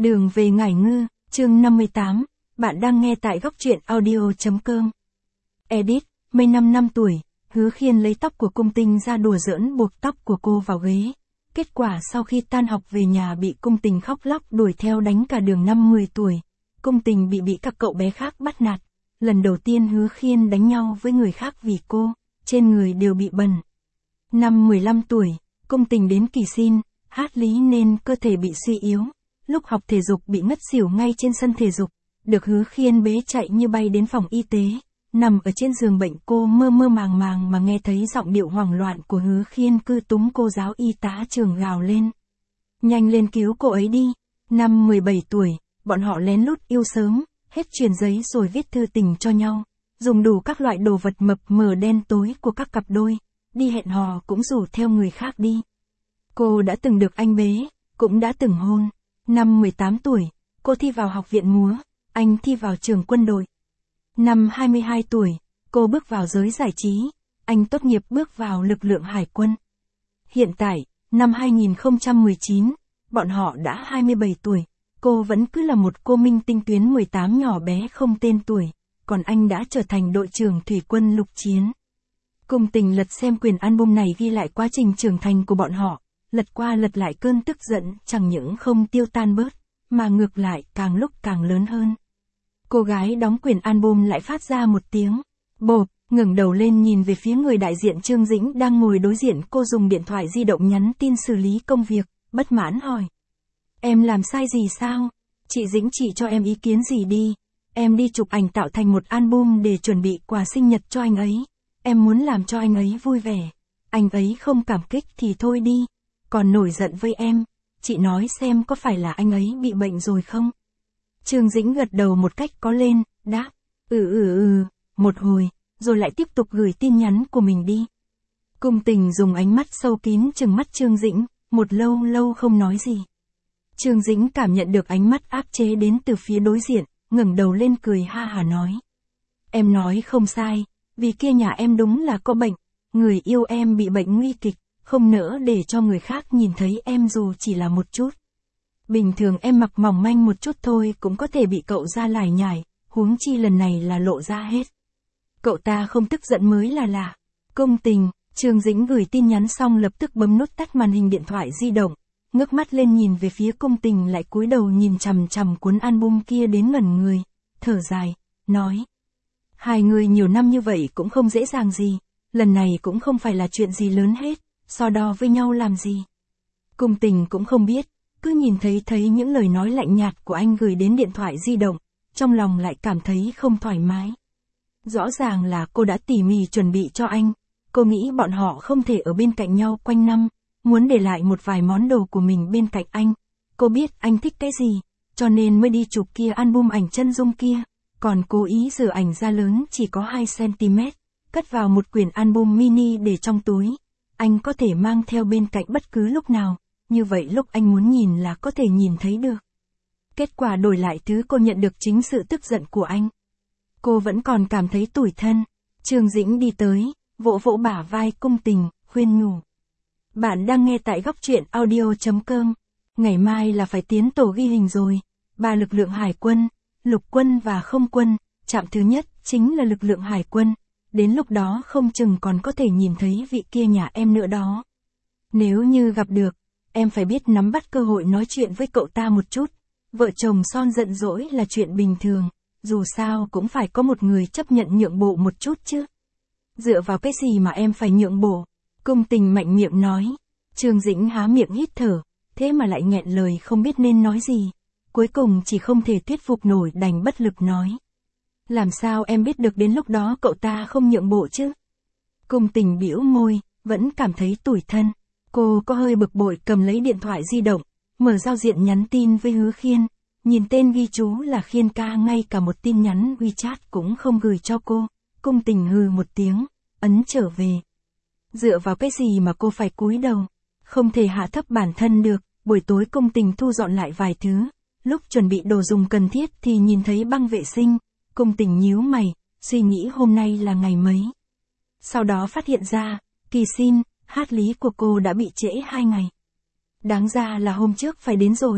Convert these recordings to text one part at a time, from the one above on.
Đường về Ngải Ngư, chương 58, bạn đang nghe tại góc truyện audio.com. Edit, Mây 5 tuổi, Hứa Khiên lấy tóc của Cung Tình ra đùa giỡn buộc tóc của cô vào ghế. Kết quả sau khi tan học về nhà bị Cung Tình khóc lóc đuổi theo đánh cả Đường 10 tuổi. Cung Tình bị các cậu bé khác bắt nạt. Lần đầu tiên Hứa Khiên đánh nhau với người khác vì cô, trên người đều bị bẩn. Năm 15 tuổi, Cung Tình đến kỳ xin, hát lý nên cơ thể bị suy yếu. Lúc học thể dục bị ngất xỉu ngay trên sân thể dục, được Hứa Khiên bế chạy như bay đến phòng y tế. Nằm ở trên giường bệnh cô mơ mơ màng màng mà nghe thấy giọng điệu hoảng loạn của Hứa Khiên cứ túng cô giáo y tá trường gào lên. Nhanh lên cứu cô ấy đi. Năm 17 tuổi, bọn họ lén lút yêu sớm, hết truyền giấy rồi viết thư tình cho nhau. Dùng đủ các loại đồ vật mập mờ đen tối của các cặp đôi, đi hẹn hò cũng rủ theo người khác đi. Cô đã từng được anh bế, cũng đã từng hôn. Năm 18 tuổi, cô thi vào học viện múa, anh thi vào trường quân đội. Năm 22 tuổi, cô bước vào giới giải trí, anh tốt nghiệp bước vào lực lượng hải quân. Hiện tại, năm 2019, bọn họ đã 27 tuổi, cô vẫn cứ là một cô minh tinh tuyến 18 nhỏ bé không tên tuổi, còn anh đã trở thành đội trưởng thủy quân lục chiến. Cung Tình lật xem quyển album này ghi lại quá trình trưởng thành của bọn họ, lật qua lật lại cơn tức giận chẳng những không tiêu tan bớt, mà ngược lại càng lúc càng lớn hơn. Cô gái đóng quyển album lại phát ra một tiếng bộp, ngẩng đầu lên nhìn về phía người đại diện Trương Dĩnh đang ngồi đối diện cô, dùng điện thoại di động nhắn tin xử lý công việc, bất mãn hỏi. Em làm sai gì sao? Chị Dĩnh, chị cho em ý kiến gì đi. Em đi chụp ảnh tạo thành một album để chuẩn bị quà sinh nhật cho anh ấy. Em muốn làm cho anh ấy vui vẻ. Anh ấy không cảm kích thì thôi đi. Còn nổi giận với em, chị nói xem có phải là anh ấy bị bệnh rồi không? Trương Dĩnh gật đầu một cách có lên, đáp, một hồi, rồi lại tiếp tục gửi tin nhắn của mình đi. Cung Tình dùng ánh mắt sâu kín trừng mắt Trương Dĩnh, một lâu lâu không nói gì. Trương Dĩnh cảm nhận được ánh mắt áp chế đến từ phía đối diện, ngẩng đầu lên cười ha hả nói. Em nói không sai, vì kia nhà em đúng là có bệnh, người yêu em bị bệnh nguy kịch, không nỡ để cho người khác nhìn thấy em dù chỉ là một chút. Bình thường em mặc mỏng manh một chút thôi cũng có thể bị cậu ra lải nhải, huống chi lần này là lộ ra hết. Cậu ta không tức giận mới là lạ. Cung Tình, Trương Dĩnh gửi tin nhắn xong lập tức bấm nút tắt màn hình điện thoại di động, ngước mắt lên nhìn về phía Cung Tình, lại cúi đầu nhìn chằm chằm cuốn album kia đến ngẩn người, thở dài, nói. Hai người nhiều năm như vậy cũng không dễ dàng gì, lần này cũng không phải là chuyện gì lớn hết, so đo với nhau làm gì. Cung Tình cũng không biết, cứ nhìn thấy những lời nói lạnh nhạt của anh gửi đến điện thoại di động, trong lòng lại cảm thấy không thoải mái. Rõ ràng là cô đã tỉ mỉ chuẩn bị cho anh, cô nghĩ bọn họ không thể ở bên cạnh nhau quanh năm, muốn để lại một vài món đồ của mình bên cạnh anh. Cô biết anh thích cái gì, cho nên mới đi chụp kia album ảnh chân dung kia, còn cố ý rửa ảnh ra lớn chỉ có 2cm, cất vào một quyển album mini để trong túi. Anh có thể mang theo bên cạnh bất cứ lúc nào, như vậy lúc anh muốn nhìn là có thể nhìn thấy được. Kết quả đổi lại thứ cô nhận được chính sự tức giận của anh. Cô vẫn còn cảm thấy tủi thân. Trương Dĩnh đi tới, vỗ vỗ bả vai Cung Tình, khuyên nhủ. Bạn đang nghe tại góc truyện audio.com. Ngày mai là phải tiến tổ ghi hình rồi. 3 lực lượng hải quân, lục quân và không quân, trạm thứ nhất chính là lực lượng hải quân. Đến lúc đó không chừng còn có thể nhìn thấy vị kia nhà em nữa đó. Nếu như gặp được, em phải biết nắm bắt cơ hội nói chuyện với cậu ta một chút. Vợ chồng son giận dỗi là chuyện bình thường, dù sao cũng phải có một người chấp nhận nhượng bộ một chút chứ. Dựa vào cái gì mà em phải nhượng bộ? Cung Tình mạnh miệng nói. Trương Dĩnh há miệng hít thở, thế mà lại nghẹn lời không biết nên nói gì. Cuối cùng chỉ không thể thuyết phục nổi đành bất lực nói. Làm sao em biết được đến lúc đó cậu ta không nhượng bộ chứ? Cung Tình bĩu môi, vẫn cảm thấy tủi thân. Cô có hơi bực bội cầm lấy điện thoại di động, mở giao diện nhắn tin với Hứa Khiên. Nhìn tên ghi chú là Khiên ca, ngay cả một tin nhắn WeChat cũng không gửi cho cô. Cung Tình hừ một tiếng, ấn trở về. Dựa vào cái gì mà cô phải cúi đầu? Không thể hạ thấp bản thân được. Buổi tối Cung Tình thu dọn lại vài thứ. Lúc chuẩn bị đồ dùng cần thiết thì nhìn thấy băng vệ sinh. Cung Tình nhíu mày, suy nghĩ hôm nay là ngày mấy. Sau đó phát hiện ra, kỳ xin, hát lý của cô đã bị trễ 2 ngày. Đáng ra là hôm trước phải đến rồi,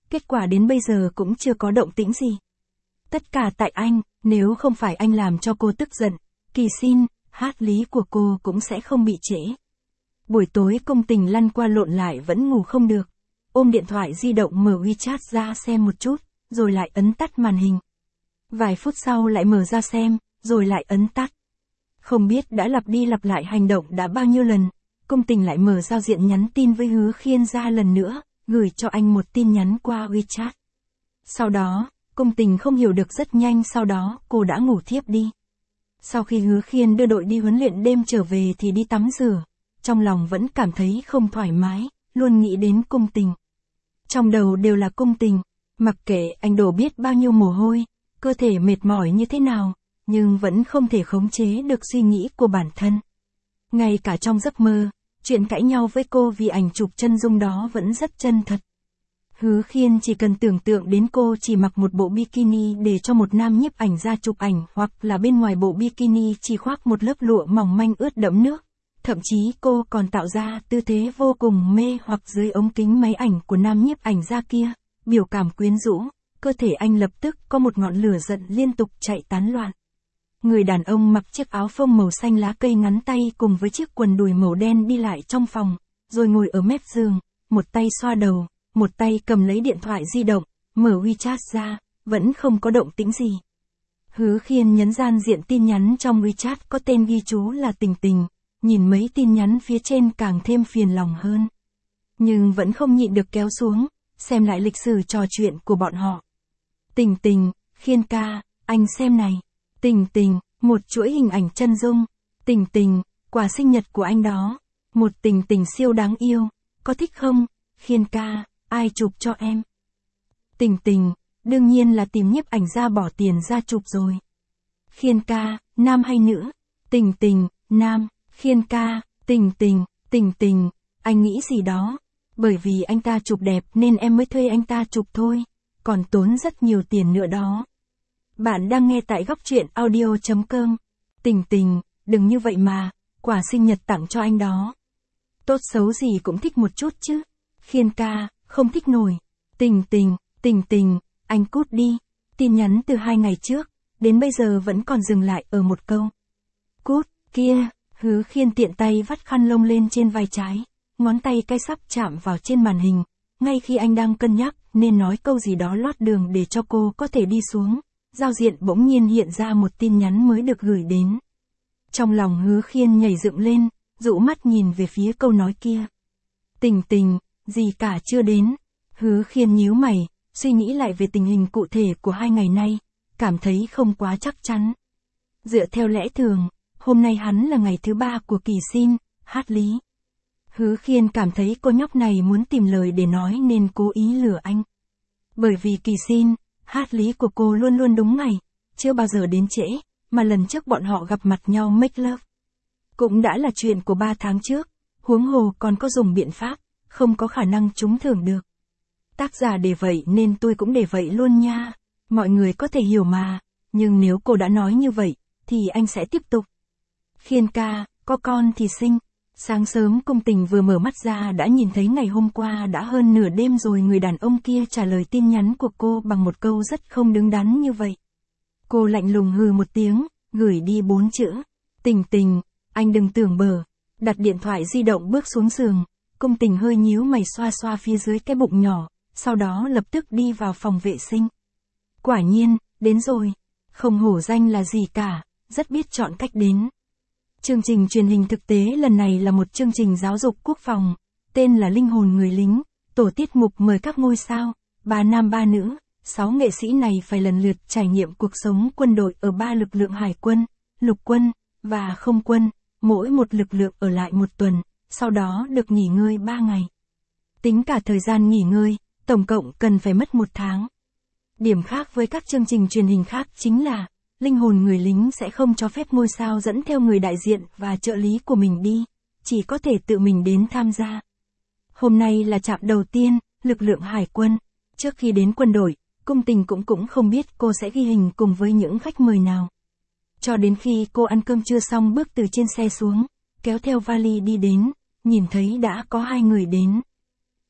kết quả đến bây giờ cũng chưa có động tĩnh gì. Tất cả tại anh, nếu không phải anh làm cho cô tức giận, Kỳ Xin, hát lý của cô cũng sẽ không bị trễ. Buổi tối Công Tình lăn qua lộn lại vẫn ngủ không được. Ôm điện thoại di động mở WeChat ra xem một chút, rồi lại ấn tắt màn hình. Vài phút sau lại mở ra xem, rồi lại ấn tắt. Không biết đã lặp đi lặp lại hành động đã bao nhiêu lần, Công Tình lại mở giao diện nhắn tin với Hứa Khiên ra lần nữa, gửi cho anh một tin nhắn qua WeChat. Sau đó, Công Tình không hiểu được rất nhanh sau đó cô đã ngủ thiếp đi. Sau khi Hứa Khiên đưa đội đi huấn luyện đêm trở về thì đi tắm rửa, trong lòng vẫn cảm thấy không thoải mái, luôn nghĩ đến Công Tình. Trong đầu đều là Công Tình, mặc kệ anh đổ biết bao nhiêu mồ hôi, cơ thể mệt mỏi như thế nào, nhưng vẫn không thể khống chế được suy nghĩ của bản thân. Ngay cả trong giấc mơ, chuyện cãi nhau với cô vì ảnh chụp chân dung đó vẫn rất chân thật. Hứa Khiên chỉ cần tưởng tượng đến cô chỉ mặc một bộ bikini để cho một nam nhiếp ảnh ra chụp ảnh, hoặc là bên ngoài bộ bikini chỉ khoác một lớp lụa mỏng manh ướt đẫm nước. Thậm chí cô còn tạo ra tư thế vô cùng mê hoặc dưới ống kính máy ảnh của nam nhiếp ảnh ra kia, biểu cảm quyến rũ, cơ thể anh lập tức có một ngọn lửa giận liên tục chạy tán loạn. Người đàn ông mặc chiếc áo phông màu xanh lá cây ngắn tay cùng với chiếc quần đùi màu đen đi lại trong phòng, rồi ngồi ở mép giường, một tay xoa đầu, một tay cầm lấy điện thoại di động, mở WeChat ra, vẫn không có động tĩnh gì. Hứa Khiên nhấn gian diện tin nhắn trong WeChat có tên ghi chú là Tình Tình, nhìn mấy tin nhắn phía trên càng thêm phiền lòng hơn. Nhưng vẫn không nhịn được kéo xuống, xem lại lịch sử trò chuyện của bọn họ. Tình Tình, Khiên ca, anh xem này. Tình Tình, một chuỗi hình ảnh chân dung. Tình Tình, quà sinh nhật của anh đó. Một Tình Tình siêu đáng yêu, có thích không? Khiên ca, ai chụp cho em? Tình Tình, đương nhiên là tìm nhiếp ảnh ra bỏ tiền ra chụp rồi. Khiên ca, nam hay nữ? Tình Tình, nam. Khiên ca, Tình Tình, anh nghĩ gì đó? Bởi vì anh ta chụp đẹp nên em mới thuê anh ta chụp thôi, còn tốn rất nhiều tiền nữa đó. Bạn đang nghe tại góc truyện audio.com. Tình Tình, đừng như vậy mà, quà sinh nhật tặng cho anh đó. Tốt xấu gì cũng thích một chút chứ. Khiên ca, không thích nổi. Tình Tình, anh cút đi. Tin nhắn từ 2 ngày trước, đến bây giờ vẫn còn dừng lại ở một câu. Cút, kia. Hứa Khiên tiện tay vắt khăn lông lên trên vai trái, ngón tay cái sắp chạm vào trên màn hình, ngay khi anh đang cân nhắc nên nói câu gì đó lót đường để cho cô có thể đi xuống, giao diện bỗng nhiên hiện ra một tin nhắn mới được gửi đến. Trong lòng Hứa Khiên nhảy dựng lên, dụ mắt nhìn về phía câu nói kia. Tình Tình, gì cả chưa đến. Hứa Khiên nhíu mày, suy nghĩ lại về tình hình cụ thể của 2 ngày nay, cảm thấy không quá chắc chắn. Dựa theo lẽ thường, hôm nay hắn là ngày thứ 3 của Kỳ Xin, hát lý. Hứa Khiên cảm thấy cô nhóc này muốn tìm lời để nói nên cố ý lừa anh. Bởi vì Kỳ Xin, hát lý của cô luôn luôn đúng ngày, chưa bao giờ đến trễ, mà lần trước bọn họ gặp mặt nhau make love cũng đã là chuyện của 3 tháng trước, huống hồ còn có dùng biện pháp, không có khả năng trúng thưởng được. Tác giả để vậy nên tôi cũng để vậy luôn nha, mọi người có thể hiểu mà, nhưng nếu cô đã nói như vậy, thì anh sẽ tiếp tục. Khiên ca, có con thì sinh. Sáng sớm Công Tình vừa mở mắt ra đã nhìn thấy ngày hôm qua đã hơn nửa đêm rồi người đàn ông kia trả lời tin nhắn của cô bằng một câu rất không đứng đắn như vậy. Cô lạnh lùng hừ một tiếng, gửi đi 4 chữ. Tình Tình, anh đừng tưởng bờ. Đặt điện thoại di động bước xuống giường, Công Tình hơi nhíu mày xoa xoa phía dưới cái bụng nhỏ, sau đó lập tức đi vào phòng vệ sinh. Quả nhiên, đến rồi. Không hổ danh là gì cả, rất biết chọn cách đến. Chương trình truyền hình thực tế lần này là một chương trình giáo dục quốc phòng, tên là Linh hồn người lính, tổ tiết mục mời các ngôi sao, 3 nam 3 nữ, 6 nghệ sĩ này phải lần lượt trải nghiệm cuộc sống quân đội ở 3 lực lượng hải quân, lục quân, và không quân, mỗi một lực lượng ở lại 1 tuần, sau đó được nghỉ ngơi 3 ngày. Tính cả thời gian nghỉ ngơi, tổng cộng cần phải mất 1 tháng. Điểm khác với các chương trình truyền hình khác chính là, Linh hồn người lính sẽ không cho phép ngôi sao dẫn theo người đại diện và trợ lý của mình đi, chỉ có thể tự mình đến tham gia. Hôm nay là trạm đầu tiên, lực lượng hải quân. Trước khi đến quân đội, Công Tình cũng không biết cô sẽ ghi hình cùng với những khách mời nào. Cho đến khi cô ăn cơm trưa xong bước từ trên xe xuống, kéo theo vali đi đến, nhìn thấy đã có 2 người đến.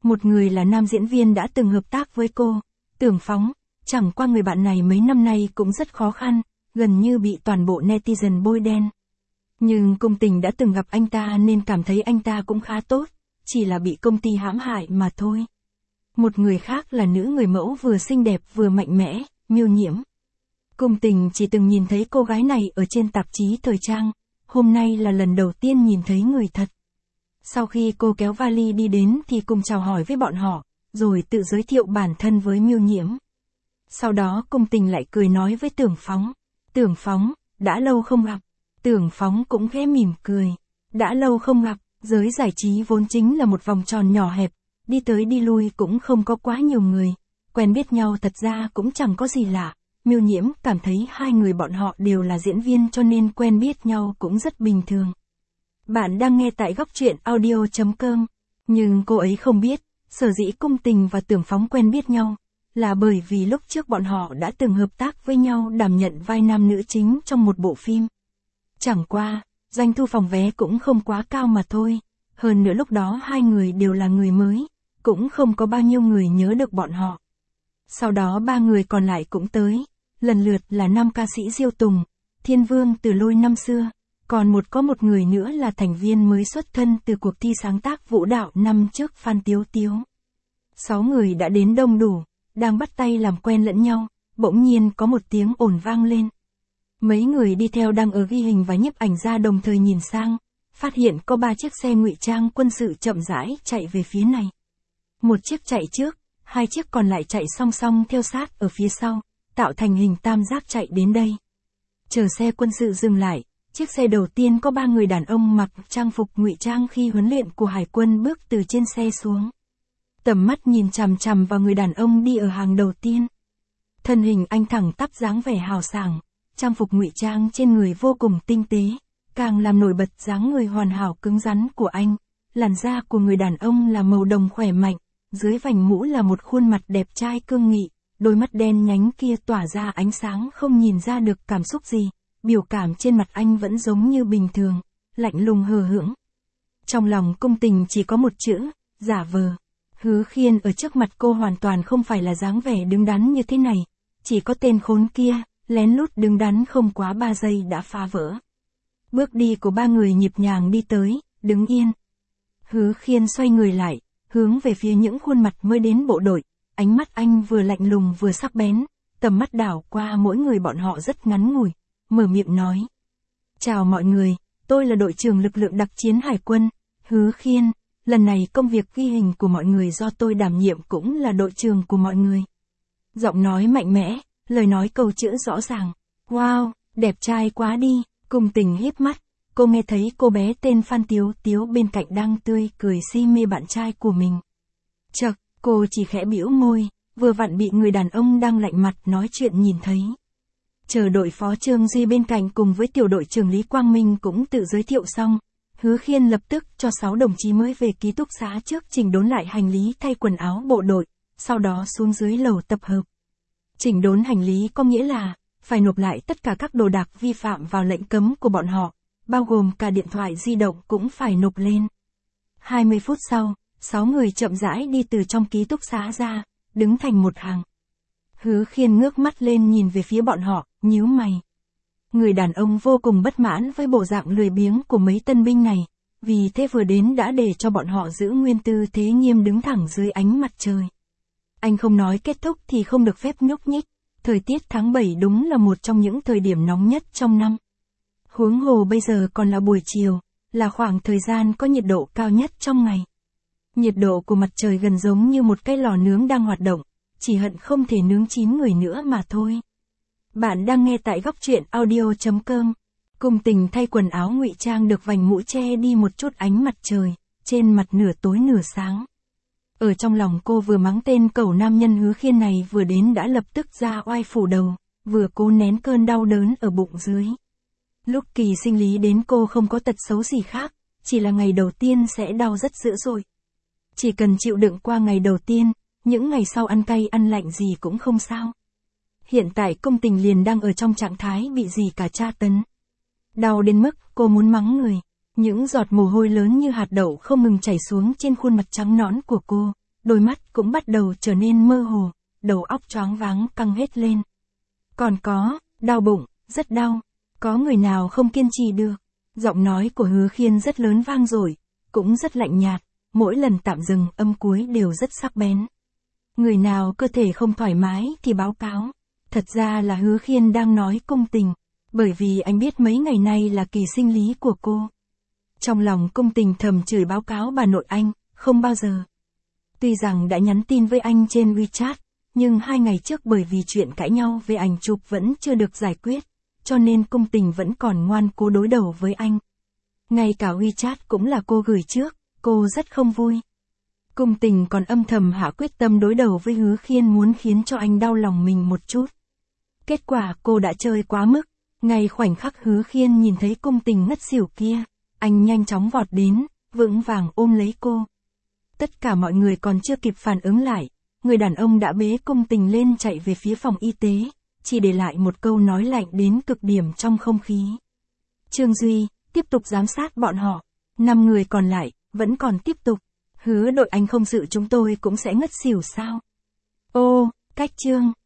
Một người là nam diễn viên đã từng hợp tác với cô, Tưởng Phóng, chẳng qua người bạn này mấy năm nay cũng rất khó khăn, gần như bị toàn bộ netizen bôi đen. Nhưng Cung Tình đã từng gặp anh ta nên cảm thấy anh ta cũng khá tốt, chỉ là bị công ty hãm hại mà thôi. Một người khác là nữ người mẫu vừa xinh đẹp vừa mạnh mẽ, Miêu Nhiễm. Cung Tình chỉ từng nhìn thấy cô gái này ở trên tạp chí thời trang, hôm nay là lần đầu tiên nhìn thấy người thật. Sau khi cô kéo vali đi đến thì cùng chào hỏi với bọn họ, rồi tự giới thiệu bản thân với Miêu Nhiễm. Sau đó Cung Tình lại cười nói với Tưởng Phóng. Tưởng Phóng, đã lâu không gặp. Tưởng Phóng cũng khẽ mỉm cười. Đã lâu không gặp, giới giải trí vốn chính là một vòng tròn nhỏ hẹp, đi tới đi lui cũng không có quá nhiều người. Quen biết nhau thật ra cũng chẳng có gì lạ. Miêu Nhiễm cảm thấy hai người bọn họ đều là diễn viên cho nên quen biết nhau cũng rất bình thường. Bạn đang nghe tại góc truyện audio.com. Nhưng cô ấy không biết, sở dĩ Cung Tình và Tưởng Phóng quen biết nhau, là bởi vì lúc trước bọn họ đã từng hợp tác với nhau đảm nhận vai nam nữ chính trong một bộ phim. Chẳng qua, doanh thu phòng vé cũng không quá cao mà thôi, hơn nữa lúc đó hai người đều là người mới, cũng không có bao nhiêu người nhớ được bọn họ. Sau đó ba người còn lại cũng tới, lần lượt là nam ca sĩ Diêu Tùng, Thiên Vương từ Lôi năm xưa, còn có một người nữa là thành viên mới xuất thân từ cuộc thi sáng tác vũ đạo năm trước Phan Tiếu Tiếu. 6 người đã đến đông đủ, đang bắt tay làm quen lẫn nhau, bỗng nhiên có một tiếng ồn vang lên. Mấy người đi theo đang ở ghi hình và nhiếp ảnh ra đồng thời nhìn sang, phát hiện có 3 chiếc xe ngụy trang quân sự chậm rãi chạy về phía này. Một chiếc chạy trước, 2 chiếc còn lại chạy song song theo sát ở phía sau, tạo thành hình tam giác chạy đến đây. Chờ xe quân sự dừng lại, chiếc xe đầu tiên có 3 người đàn ông mặc trang phục ngụy trang khi huấn luyện của hải quân bước từ trên xe xuống. Tầm mắt nhìn chằm chằm vào người đàn ông đi ở hàng đầu tiên. Thân hình anh thẳng tắp dáng vẻ hào sảng, trang phục ngụy trang trên người vô cùng tinh tế, càng làm nổi bật dáng người hoàn hảo cứng rắn của anh. Làn da của người đàn ông là màu đồng khỏe mạnh, dưới vành mũ là một khuôn mặt đẹp trai cương nghị, đôi mắt đen nhánh kia tỏa ra ánh sáng không nhìn ra được cảm xúc gì, biểu cảm trên mặt anh vẫn giống như bình thường, lạnh lùng hờ hững. Trong lòng Cung Tình chỉ có một chữ, giả vờ. Hứa Khiên ở trước mặt cô hoàn toàn không phải là dáng vẻ đứng đắn như thế này, chỉ có tên khốn kia, lén lút đứng đắn không quá 3 giây đã phá vỡ. Bước đi của 3 người nhịp nhàng đi tới, đứng yên. Hứa Khiên xoay người lại, hướng về phía những khuôn mặt mới đến bộ đội, ánh mắt anh vừa lạnh lùng vừa sắc bén, tầm mắt đảo qua mỗi người bọn họ rất ngắn ngủi, mở miệng nói. Chào mọi người, tôi là đội trưởng lực lượng đặc chiến hải quân, Hứa Khiên. Lần này công việc ghi hình của mọi người do tôi đảm nhiệm cũng là đội trưởng của mọi người. Giọng nói mạnh mẽ, lời nói câu chữ rõ ràng. Wow, đẹp trai quá đi, Cung Tình híp mắt. Cô nghe thấy cô bé tên Phan Tiếu Tiếu bên cạnh đang tươi cười si mê bạn trai của mình. Chậc, cô chỉ khẽ bĩu môi, vừa vặn bị người đàn ông đang lạnh mặt nói chuyện nhìn thấy. Chờ đội phó Trương Duy bên cạnh cùng với tiểu đội trưởng Lý Quang Minh cũng tự giới thiệu xong. Hứa Khiên lập tức cho 6 đồng chí mới về ký túc xá trước chỉnh đốn lại hành lý thay quần áo bộ đội, sau đó xuống dưới lầu tập hợp. Chỉnh đốn hành lý có nghĩa là, phải nộp lại tất cả các đồ đạc vi phạm vào lệnh cấm của bọn họ, bao gồm cả điện thoại di động cũng phải nộp lên. 20 phút sau, 6 người chậm rãi đi từ trong ký túc xá ra, đứng thành một hàng. Hứa Khiên ngước mắt lên nhìn về phía bọn họ, nhíu mày. Người đàn ông vô cùng bất mãn với bộ dạng lười biếng của mấy tân binh này, vì thế vừa đến đã để cho bọn họ giữ nguyên tư thế nghiêm đứng thẳng dưới ánh mặt trời. Anh không nói kết thúc thì không được phép nhúc nhích, thời tiết tháng 7 đúng là một trong những thời điểm nóng nhất trong năm. Huống hồ bây giờ còn là buổi chiều, là khoảng thời gian có nhiệt độ cao nhất trong ngày. Nhiệt độ của mặt trời gần giống như một cái lò nướng đang hoạt động, chỉ hận không thể nướng chín người nữa mà thôi. Bạn đang nghe tại góc truyện audio.com. Cung Tình thay quần áo ngụy trang được vành mũ che đi một chút ánh mặt trời, trên mặt nửa tối nửa sáng. Ở trong lòng cô vừa mắng tên cẩu nam nhân Hứa Khiên này vừa đến đã lập tức ra oai phủ đầu, vừa cố nén cơn đau đớn ở bụng dưới. Lúc kỳ sinh lý đến cô không có tật xấu gì khác, chỉ là ngày đầu tiên sẽ đau rất dữ dội. Chỉ cần chịu đựng qua ngày đầu tiên, những ngày sau ăn cay ăn lạnh gì cũng không sao. Hiện tại Cung Tình liền đang ở trong trạng thái bị gì cả tra tấn. Đau đến mức cô muốn mắng người. Những giọt mồ hôi lớn như hạt đậu không ngừng chảy xuống trên khuôn mặt trắng nõn của cô, đôi mắt cũng bắt đầu trở nên mơ hồ, đầu óc choáng váng căng hết lên. Còn có, đau bụng, rất đau, có người nào không kiên trì được. Giọng nói của Hứa Khiên rất lớn vang dội, cũng rất lạnh nhạt, mỗi lần tạm dừng âm cuối đều rất sắc bén. Người nào cơ thể không thoải mái thì báo cáo. Thật ra là Hứa Khiên đang nói Cung Tình, bởi vì anh biết mấy ngày nay là kỳ sinh lý của cô. Trong lòng Cung Tình thầm chửi báo cáo bà nội anh, không bao giờ. Tuy rằng đã nhắn tin với anh trên WeChat, nhưng 2 ngày trước bởi vì chuyện cãi nhau về ảnh chụp vẫn chưa được giải quyết, cho nên Cung Tình vẫn còn ngoan cố đối đầu với anh. Ngay cả WeChat cũng là cô gửi trước, cô rất không vui. Cung Tình còn âm thầm hạ quyết tâm đối đầu với Hứa Khiên, muốn khiến cho anh đau lòng mình một chút. Kết quả cô đã chơi quá mức, ngay khoảnh khắc Hứa Khiên nhìn thấy Cung Tình ngất xỉu kia, anh nhanh chóng vọt đến, vững vàng ôm lấy cô. Tất cả mọi người còn chưa kịp phản ứng lại, người đàn ông đã bế Cung Tình lên chạy về phía phòng y tế, chỉ để lại một câu nói lạnh đến cực điểm trong không khí. Trương Duy, tiếp tục giám sát bọn họ. 5 người còn lại, vẫn còn tiếp tục. Hứa đội anh không dự chúng tôi cũng sẽ ngất xỉu sao? Ô, Cách Trương.